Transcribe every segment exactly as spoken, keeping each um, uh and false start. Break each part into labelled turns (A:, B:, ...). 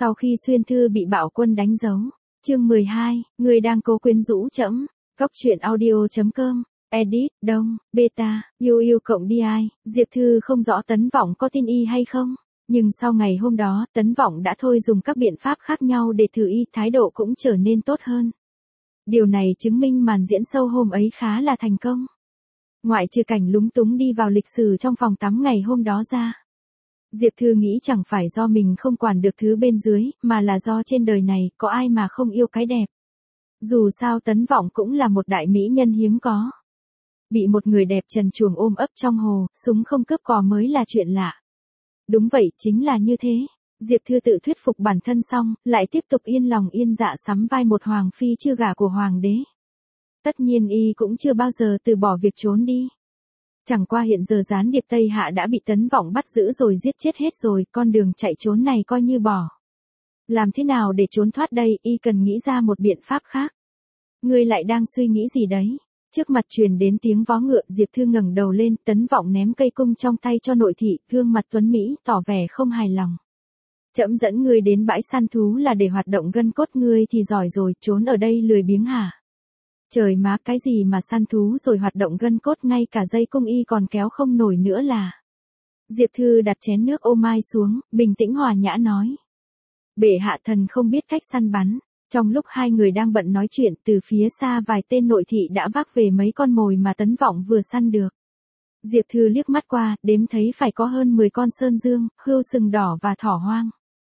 A: Sau khi Xuyên Thư bị Bạo Quân đánh dấu. Chương mười hai, người đang cố quyến rũ trẫm. Cóc truyện audio chấm com. Edit, Đông, Beta, u u cộng đi. Diệp Thư không rõ Tấn Vọng có tin y hay không. Nhưng sau ngày hôm đó, Tấn Vọng đã thôi dùng các biện pháp khác nhau để thử y, thái độ cũng trở nên tốt hơn. Điều này chứng minh màn diễn sâu hôm ấy khá là thành công. Ngoại trừ cảnh lúng túng đi vào lịch sử trong phòng tắm ngày hôm đó ra. Diệp Thư nghĩ chẳng phải do mình không quản được thứ bên dưới, mà là do trên đời này có ai mà không yêu cái đẹp. Dù sao Tấn Vọng cũng là một đại mỹ nhân hiếm có. Bị một người đẹp trần truồng ôm ấp trong hồ, súng không cướp cò mới là chuyện lạ. Đúng vậy, chính là như thế. Diệp Thư tự thuyết phục bản thân xong, lại tiếp tục yên lòng yên dạ sắm vai một hoàng phi chưa gả của hoàng đế. Tất nhiên y cũng chưa bao giờ từ bỏ việc trốn đi. Chẳng qua hiện giờ gián điệp Tây Hạ đã bị Tấn Vọng bắt giữ rồi giết chết hết rồi, con đường chạy trốn này coi như bỏ. Làm thế nào để trốn thoát đây, y cần nghĩ ra một biện pháp khác. Ngươi lại đang suy nghĩ gì đấy? Trước mặt truyền đến tiếng vó ngựa, Diệp Thư ngẩng đầu lên, Tấn Vọng ném cây cung trong tay cho nội thị, gương mặt tuấn mỹ, tỏ vẻ không hài lòng. Trẫm dẫn ngươi đến bãi săn thú là để hoạt động gân cốt, ngươi thì giỏi rồi, trốn ở đây lười biếng hả? Trời má, cái gì mà săn thú rồi hoạt động gân cốt, ngay cả dây cung y còn kéo không nổi nữa là. Diệp Thư đặt chén nước ô mai xuống, bình tĩnh hòa nhã nói. Bệ hạ thần không biết cách săn bắn. Trong lúc hai người đang bận nói chuyện, từ phía xa vài tên nội thị đã vác về mấy con mồi mà Tấn Vọng vừa săn được. Diệp Thư liếc mắt qua, đếm thấy phải có hơn mười con sơn dương, hươu sừng đỏ và thỏ hoang.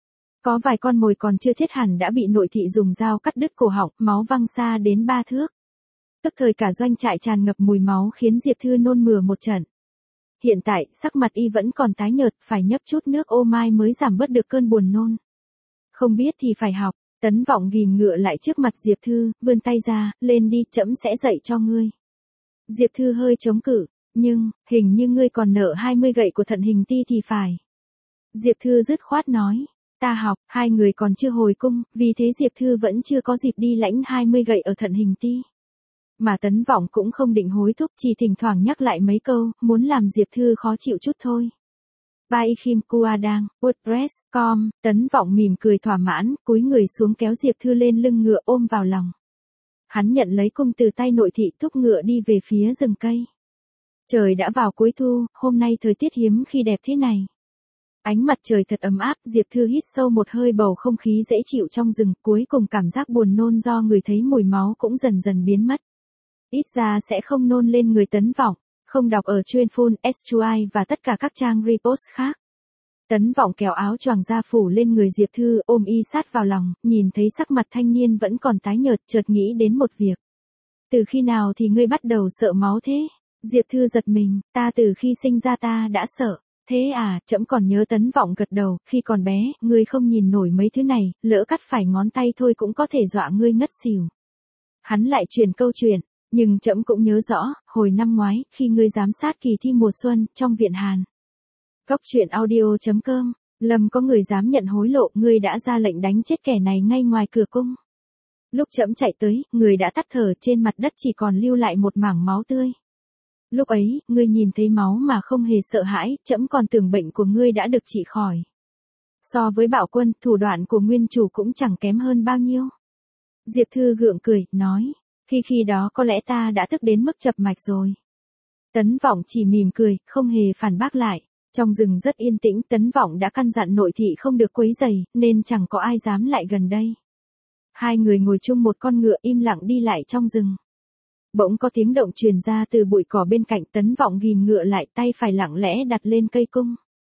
A: Có vài con mồi còn chưa chết hẳn đã bị nội thị dùng dao cắt đứt cổ họng, máu văng xa đến ba thước. Tức thời cả doanh trại tràn ngập mùi máu khiến Diệp Thư nôn mửa một trận. Hiện tại, sắc mặt y vẫn còn tái nhợt, phải nhấp chút nước ô mai mới giảm bớt được cơn buồn nôn. Không biết thì phải học. Tấn Vọng ghìm ngựa lại trước mặt Diệp Thư, vươn tay ra, lên đi, trẫm sẽ dạy cho ngươi. Diệp Thư hơi chống cự, nhưng, hình như ngươi còn nợ hai mươi gậy của Thận Hình Ti thì phải. Diệp Thư dứt khoát nói, ta học, hai người còn chưa hồi cung, vì thế Diệp Thư vẫn chưa có dịp đi lãnh hai mươi gậy ở Thận Hình Ti. Mà Tấn Vọng cũng không định hối thúc, chỉ thỉnh thoảng nhắc lại mấy câu, muốn làm Diệp Thư khó chịu chút thôi. Bài Kim Kuadang, WordPress chấm com, Tấn Vọng mỉm cười thỏa mãn, cúi người xuống kéo Diệp Thư lên lưng ngựa ôm vào lòng. Hắn nhận lấy cung từ tay nội thị, thúc ngựa đi về phía rừng cây. Trời đã vào cuối thu, hôm nay thời tiết hiếm khi đẹp thế này. Ánh mặt trời thật ấm áp, Diệp Thư hít sâu một hơi bầu không khí dễ chịu trong rừng, cuối cùng cảm giác buồn nôn do người thấy mùi máu cũng dần dần biến mất. Ít ra sẽ không nôn lên người Tấn Vọng. Không đọc ở chuyên phone, ét quy i và tất cả các trang repost khác. Tấn Vọng kéo áo choàng ra phủ lên người Diệp Thư, ôm y sát vào lòng, nhìn thấy sắc mặt thanh niên vẫn còn tái nhợt, chợt nghĩ đến một việc. Từ khi nào thì ngươi bắt đầu sợ máu thế? Diệp Thư giật mình, ta từ khi sinh ra ta đã sợ. Thế à, trẫm còn nhớ. Tấn Vọng gật đầu, khi còn bé, ngươi không nhìn nổi mấy thứ này, lỡ cắt phải ngón tay thôi cũng có thể dọa ngươi ngất xỉu. Hắn lại truyền câu chuyện. Nhưng trẫm cũng nhớ rõ, hồi năm ngoái, khi ngươi giám sát kỳ thi mùa xuân, trong viện Hàn. Cóc truyện audio chấm com, Lâm có người dám nhận hối lộ, ngươi đã ra lệnh đánh chết kẻ này ngay ngoài cửa cung. Lúc trẫm chạy tới, người đã tắt thở, trên mặt đất chỉ còn lưu lại một mảng máu tươi. Lúc ấy, ngươi nhìn thấy máu mà không hề sợ hãi, trẫm còn tưởng bệnh của ngươi đã được trị khỏi. So với Bạo Quân, thủ đoạn của nguyên chủ cũng chẳng kém hơn bao nhiêu. Diệp Thư gượng cười, nói. Khi khi đó có lẽ ta đã thức đến mức chập mạch rồi. Tấn Vọng chỉ mỉm cười, không hề phản bác lại. Trong rừng rất yên tĩnh, Tấn Vọng đã căn dặn nội thị không được quấy rầy, nên chẳng có ai dám lại gần đây. Hai người ngồi chung một con ngựa im lặng đi lại trong rừng. Bỗng có tiếng động truyền ra từ bụi cỏ bên cạnh. Tấn Vọng ghìm ngựa lại, tay phải lặng lẽ đặt lên cây cung.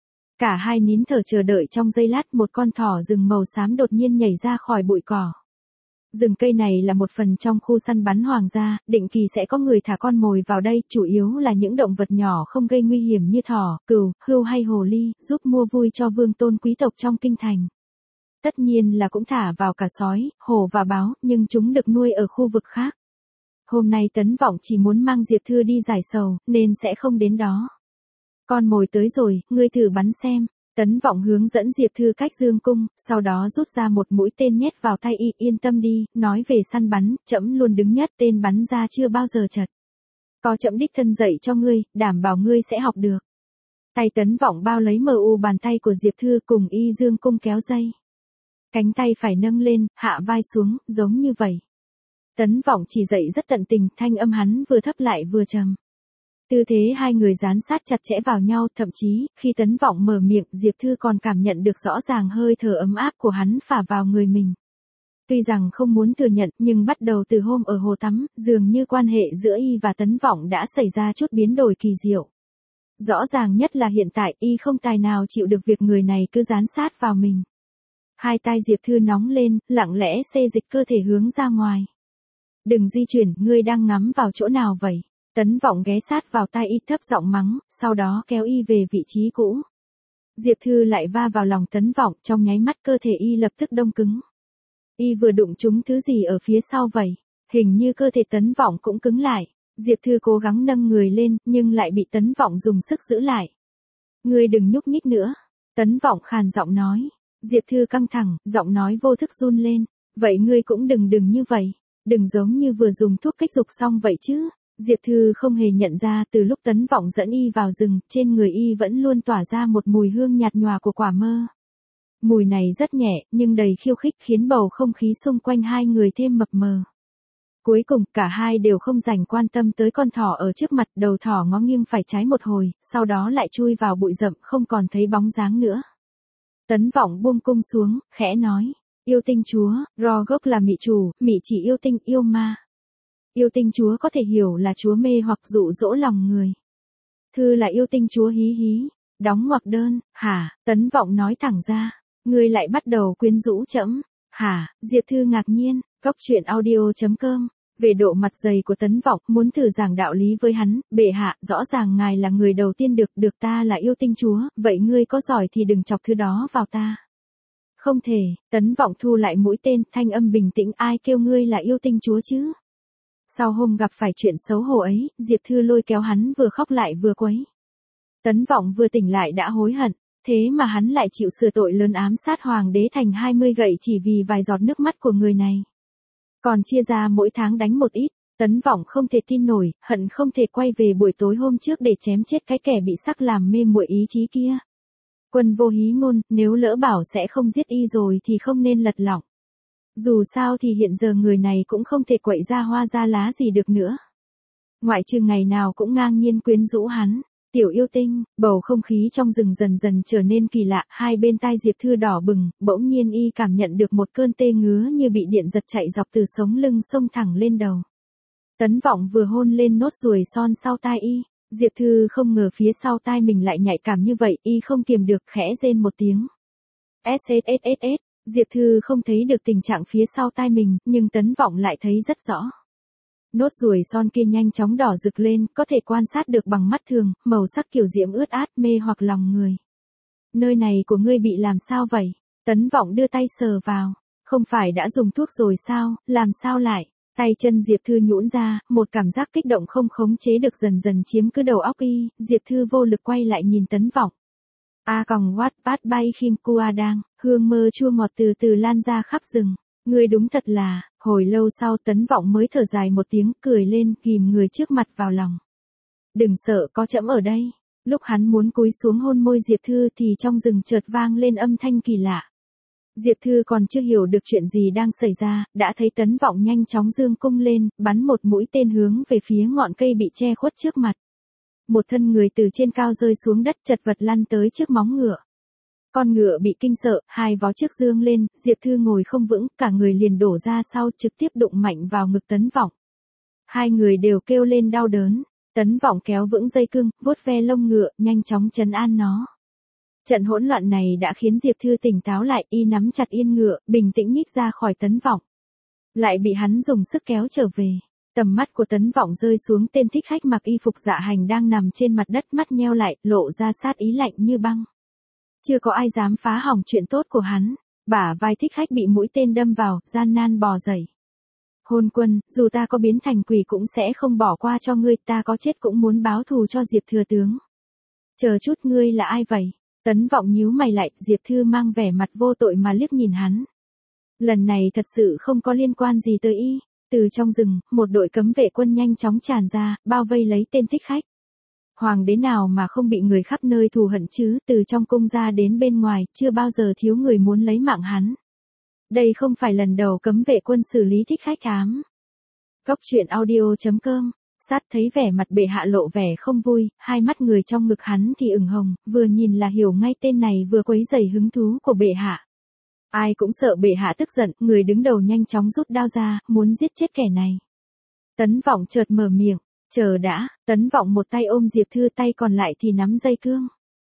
A: Cả hai nín thở chờ đợi. Trong giây lát, một con thỏ rừng màu xám đột nhiên nhảy ra khỏi bụi cỏ. Rừng cây này là một phần trong khu săn bắn hoàng gia, định kỳ sẽ có người thả con mồi vào đây, chủ yếu là những động vật nhỏ không gây nguy hiểm như thỏ, cừu, hươu hay hồ ly, giúp mua vui cho vương tôn quý tộc trong kinh thành. Tất nhiên là cũng thả vào cả sói, hổ và báo, nhưng chúng được nuôi ở khu vực khác. Hôm nay Tấn Vọng chỉ muốn mang Diệp Thư đi giải sầu, nên sẽ không đến đó. Con mồi tới rồi, ngươi thử bắn xem. Tấn Vọng hướng dẫn Diệp Thư cách dương cung, sau đó rút ra một mũi tên nhét vào tay y, yên tâm đi, nói về săn bắn, trẫm luôn đứng nhất, tên bắn ra chưa bao giờ chật. Có trẫm đích thân dạy cho ngươi, đảm bảo ngươi sẽ học được. Tay Tấn Vọng bao lấy mờ u bàn tay của Diệp Thư cùng y dương cung kéo dây. Cánh tay phải nâng lên, hạ vai xuống, giống như vậy. Tấn Vọng chỉ dậy rất tận tình, thanh âm hắn vừa thấp lại vừa trầm. Tư thế hai người dán sát chặt chẽ vào nhau, thậm chí, khi Tấn Vọng mở miệng, Diệp Thư còn cảm nhận được rõ ràng hơi thở ấm áp của hắn phả vào người mình. Tuy rằng không muốn thừa nhận, nhưng bắt đầu từ hôm ở hồ tắm, dường như quan hệ giữa y và Tấn Vọng đã xảy ra chút biến đổi kỳ diệu. Rõ ràng nhất là hiện tại, y không tài nào chịu được việc người này cứ dán sát vào mình. Hai tay Diệp Thư nóng lên, lặng lẽ xê dịch cơ thể hướng ra ngoài. Đừng di chuyển, ngươi đang ngắm vào chỗ nào vậy? Tấn Vọng ghé sát vào tai y thấp giọng mắng, sau đó kéo y về vị trí cũ. Diệp Thư lại va vào lòng Tấn Vọng, trong nháy mắt cơ thể y lập tức đông cứng. Y vừa đụng trúng thứ gì ở phía sau vậy? Hình như cơ thể Tấn Vọng cũng cứng lại. Diệp Thư cố gắng nâng người lên, nhưng lại bị Tấn Vọng dùng sức giữ lại. Ngươi đừng nhúc nhích nữa. Tấn Vọng khàn giọng nói. Diệp Thư căng thẳng, giọng nói vô thức run lên. Vậy ngươi cũng đừng đừng như vậy. Đừng giống như vừa dùng thuốc kích dục xong vậy chứ. Diệp Thư không hề nhận ra từ lúc Tấn Vọng dẫn y vào rừng, trên người y vẫn luôn tỏa ra một mùi hương nhạt nhòa của quả mơ. Mùi này rất nhẹ, nhưng đầy khiêu khích khiến bầu không khí xung quanh hai người thêm mập mờ. Cuối cùng, cả hai đều không dành quan tâm tới con thỏ ở trước mặt, đầu thỏ ngó nghiêng phải trái một hồi, sau đó lại chui vào bụi rậm, không còn thấy bóng dáng nữa. Tấn Vọng buông cung xuống, khẽ nói, yêu tinh chúa, ro gốc là mị chủ, mị chỉ yêu tinh, yêu ma. Yêu tinh chúa có thể hiểu là chúa mê hoặc dụ dỗ lòng người. Thư là yêu tinh chúa hí hí, đóng ngoặc đơn, hả? Tấn Vọng nói thẳng ra, ngươi lại bắt đầu quyến rũ trẫm, hả? Diệp Thư ngạc nhiên, góc truyện audio chấm com. Về độ mặt dày của Tấn Vọng, muốn thử giảng đạo lý với hắn, bệ hạ, rõ ràng ngài là người đầu tiên được, được ta là yêu tinh chúa, vậy ngươi có giỏi thì đừng chọc thứ đó vào ta. Không thể, Tấn Vọng thu lại mũi tên, thanh âm bình tĩnh, ai kêu ngươi là yêu tinh chúa chứ? Sau hôm gặp phải chuyện xấu hổ ấy, Diệp Thư lôi kéo hắn vừa khóc lại vừa quấy. Tấn Vọng vừa tỉnh lại đã hối hận, thế mà hắn lại chịu sửa tội lớn ám sát hoàng đế thành hai mươi gậy chỉ vì vài giọt nước mắt của người này. Còn chia ra mỗi tháng đánh một ít, Tấn Vọng không thể tin nổi, hận không thể quay về buổi tối hôm trước để chém chết cái kẻ bị sắc làm mê muội ý chí kia. Quân vô hí ngôn, nếu lỡ bảo sẽ không giết y rồi thì không nên lật lọng. Dù sao thì hiện giờ người này cũng không thể quậy ra hoa ra lá gì được nữa. Ngoại trừ ngày nào cũng ngang nhiên quyến rũ hắn. Tiểu yêu tinh, bầu không khí trong rừng dần dần trở nên kỳ lạ, hai bên tai Diệp Thư đỏ bừng, bỗng nhiên y cảm nhận được một cơn tê ngứa như bị điện giật chạy dọc từ sống lưng xông thẳng lên đầu. Tấn Vọng vừa hôn lên nốt ruồi son sau tai y, Diệp Thư không ngờ phía sau tai mình lại nhạy cảm như vậy, y không kiềm được khẽ rên một tiếng. ét ét ét ét ét, Diệp Thư không thấy được tình trạng phía sau tai mình, nhưng Tấn Vọng lại thấy rất rõ. Nốt ruồi son kia nhanh chóng đỏ rực lên, có thể quan sát được bằng mắt thường, màu sắc kiểu diễm ướt át mê hoặc lòng người. Nơi này của ngươi bị làm sao vậy? Tấn Vọng đưa tay sờ vào. Không phải đã dùng thuốc rồi sao, làm sao lại? Tay chân Diệp Thư nhũn ra, một cảm giác kích động không khống chế được dần dần chiếm cứ đầu óc y, Diệp Thư vô lực quay lại nhìn Tấn Vọng. A còng what bát bay khim cua đang, hương mơ chua ngọt từ từ lan ra khắp rừng. Ngươi đúng thật là, hồi lâu sau Tấn Vọng mới thở dài một tiếng, cười lên, ghim người trước mặt vào lòng. Đừng sợ, có trẫm ở đây. Lúc hắn muốn cúi xuống hôn môi Diệp Thư thì trong rừng chợt vang lên âm thanh kỳ lạ. Diệp Thư còn chưa hiểu được chuyện gì đang xảy ra, đã thấy Tấn Vọng nhanh chóng giương cung lên, bắn một mũi tên hướng về phía ngọn cây bị che khuất trước mặt. Một thân người từ trên cao rơi xuống đất chật vật lăn tới trước móng ngựa. Con ngựa bị kinh sợ, hai vó trước dương lên, Diệp Thư ngồi không vững, cả người liền đổ ra sau trực tiếp đụng mạnh vào ngực Tấn Vọng. Hai người đều kêu lên đau đớn, Tấn Vọng kéo vững dây cương, vuốt ve lông ngựa, nhanh chóng trấn an nó. Trận hỗn loạn này đã khiến Diệp Thư tỉnh táo lại, y nắm chặt yên ngựa, bình tĩnh nhích ra khỏi Tấn Vọng. Lại bị hắn dùng sức kéo trở về. Tầm mắt của Tấn Vọng rơi xuống tên thích khách mặc y phục dạ hành đang nằm trên mặt đất, mắt nheo lại, lộ ra sát ý lạnh như băng. Chưa có ai dám phá hỏng chuyện tốt của hắn. Bả vai thích khách bị mũi tên đâm vào, gian nan bò dậy. Hôn quân, dù ta có biến thành quỷ cũng sẽ không bỏ qua cho ngươi, ta có chết cũng muốn báo thù cho Diệp thừa tướng. Chờ chút, ngươi là ai vậy? Tấn Vọng nhíu mày lại, Diệp Thư mang vẻ mặt vô tội mà liếc nhìn hắn. Lần này thật sự không có liên quan gì tới y. Từ trong rừng, một đội cấm vệ quân nhanh chóng tràn ra, bao vây lấy tên thích khách. Hoàng đế nào mà không bị người khắp nơi thù hận chứ, từ trong cung ra đến bên ngoài, chưa bao giờ thiếu người muốn lấy mạng hắn. Đây không phải lần đầu cấm vệ quân xử lý thích khách ám. Cốc truyện audio chấm com. Sát thấy vẻ mặt bệ hạ lộ vẻ không vui, hai mắt người trong ngực hắn thì ửng hồng, vừa nhìn là hiểu ngay tên này vừa quấy rầy hứng thú của bệ hạ. Ai cũng sợ bệ hạ tức giận, người đứng đầu nhanh chóng rút đao ra, muốn giết chết kẻ này. Tấn Vọng chợt mở miệng, chờ đã, Tấn Vọng một tay ôm Diệp Thư, tay còn lại thì nắm dây cương.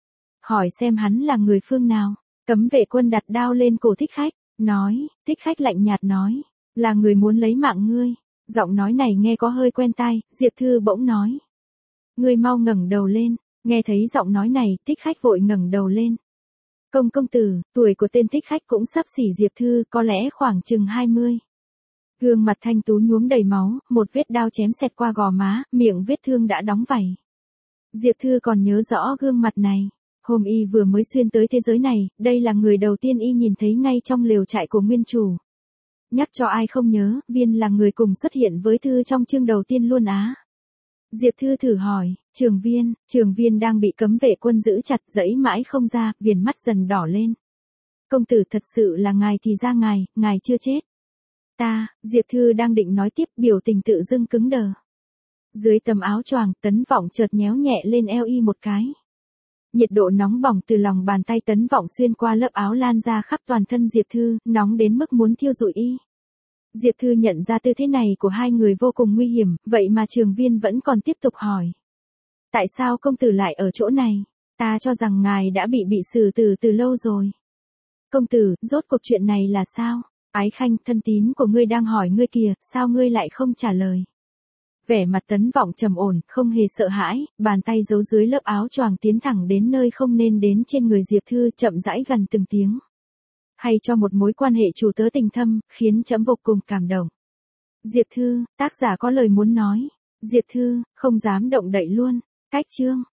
A: Hỏi xem hắn là người phương nào. Cấm vệ quân đặt đao lên cổ thích khách, nói, thích khách lạnh nhạt nói, là người muốn lấy mạng ngươi. Giọng nói này nghe có hơi quen tai, Diệp Thư bỗng nói. Ngươi mau ngẩng đầu lên, nghe thấy giọng nói này, thích khách vội ngẩng đầu lên. Công công tử, tuổi của tên thích khách cũng sắp xỉ Diệp Thư, có lẽ khoảng chừng hai mươi. Gương mặt thanh tú nhuốm đầy máu, một vết đao chém xẹt qua gò má, miệng vết thương đã đóng vảy. Diệp Thư còn nhớ rõ gương mặt này. Hôm y vừa mới xuyên tới thế giới này, đây là người đầu tiên y nhìn thấy ngay trong lều trại của nguyên chủ. Nhắc cho ai không nhớ, Viên là người cùng xuất hiện với Thư trong chương đầu tiên luôn á. Diệp Thư thử hỏi, Trường Viên, Trường Viên đang bị cấm vệ quân giữ chặt, giãy mãi không ra, viền mắt dần đỏ lên. Công tử thật sự là ngài thì ra ngài, ngài chưa chết. Ta, Diệp Thư đang định nói tiếp, biểu tình tự dưng cứng đờ. Dưới tấm áo choàng, Tấn Vọng chợt nhéo nhẹ lên eo y một cái. Nhiệt độ nóng bỏng từ lòng bàn tay Tấn Vọng xuyên qua lớp áo lan ra khắp toàn thân Diệp Thư, nóng đến mức muốn thiêu rụi y. Diệp Thư nhận ra tư thế này của hai người vô cùng nguy hiểm, vậy mà Trường Viên vẫn còn tiếp tục hỏi. Tại sao công tử lại ở chỗ này? Ta cho rằng ngài đã bị bị xử tử từ lâu rồi. Công tử, rốt cuộc chuyện này là sao? Ái Khanh, thân tín của ngươi đang hỏi ngươi kìa, sao ngươi lại không trả lời? Vẻ mặt Tấn Vọng trầm ổn, không hề sợ hãi, bàn tay giấu dưới lớp áo choàng tiến thẳng đến nơi không nên đến trên người Diệp Thư, chậm rãi gần từng tiếng. Hay cho một mối quan hệ chủ tớ tình thâm, khiến trẫm vô cùng cảm động. Diệp Thư, tác giả có lời muốn nói. Diệp Thư, không dám động đậy luôn. Cách chương.